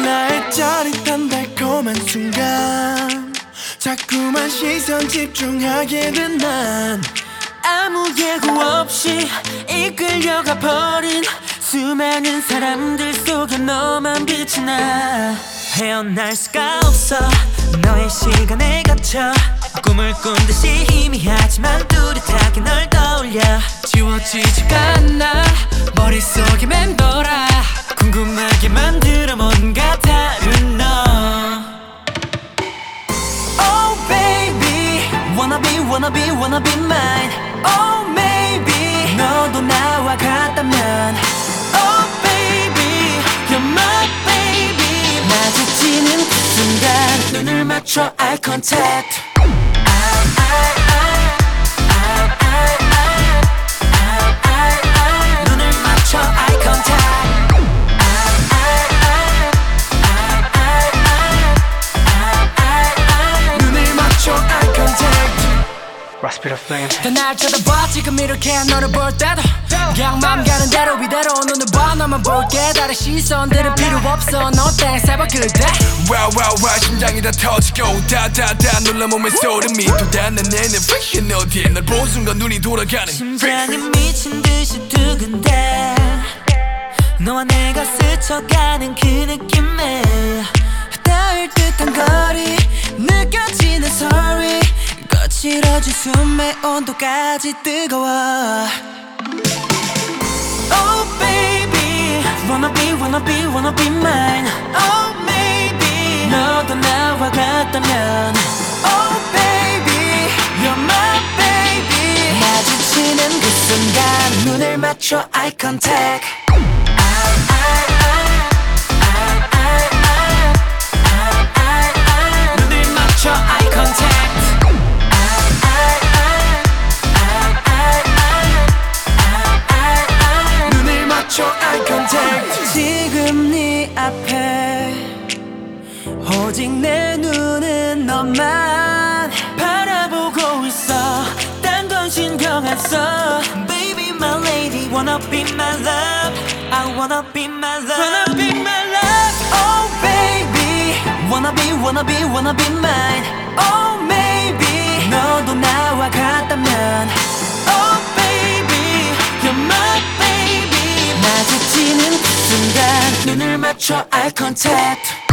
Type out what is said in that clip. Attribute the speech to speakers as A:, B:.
A: 나의 짜릿한 달콤한 순간 자꾸만 시선 집중하게 된 난
B: 아무 예고 없이 이끌려가 버린 수많은 사람들 속에 너만 빛이 나. 헤어날 수가 없어 너의 시간에 갇혀 꿈을 꾼 듯이 희미하지만 뚜렷하게 널 떠올려.
C: 지워지지가 않아 머릿속에 맴돌아
B: 궁금하게 만들어 뭔가 다른 너. Oh baby wanna be mine. Oh maybe 너도 나와 같다면. Oh baby you're my baby. 마주치는 그 순간 눈을 맞춰 eye contact. 눈을 맞춰 eye contact.
A: 눈을 맞춰 eye contact.
C: 다 날 쳐다봐 지금 이렇게 너를 볼 때도 그냥 맘 가는 대로 이대로 눈을 봐 너만 볼게. 다른 시선들은 필요 없어 너 땡 세봐 그대.
A: Wow 심장이 다 터지고 다다다 놀라 몸에 소름이 돋아. 난 내내 friction 어디에 널 본 순간 눈이 돌아가는
B: 심장이 미친 듯이 두근대. 너와 내가 스쳐가는 그 느낌에 닿을 듯한 거리 느껴지는 소리 거칠어진 숨의 온도까지 뜨거워. Oh baby wanna be mine. Oh maybe 너도 나와 같다면. Oh baby you're my baby. 마주치는 그 순간 눈을 맞춰 eye contact. 눈을 맞춰 eye contact.
A: 눈을 맞춰 eye contact.
B: 지금 네 앞에 오직 내 눈은 너만 바라보고 있어. 딴 건 신경 안 써. Baby my lady wanna be my love. I wanna be my love. Wanna be my love. Oh baby wanna be mine. Oh maybe 너도 나와 같다면. Oh baby you're my baby. 마주치는 그 순간 눈을 맞춰 eye contact.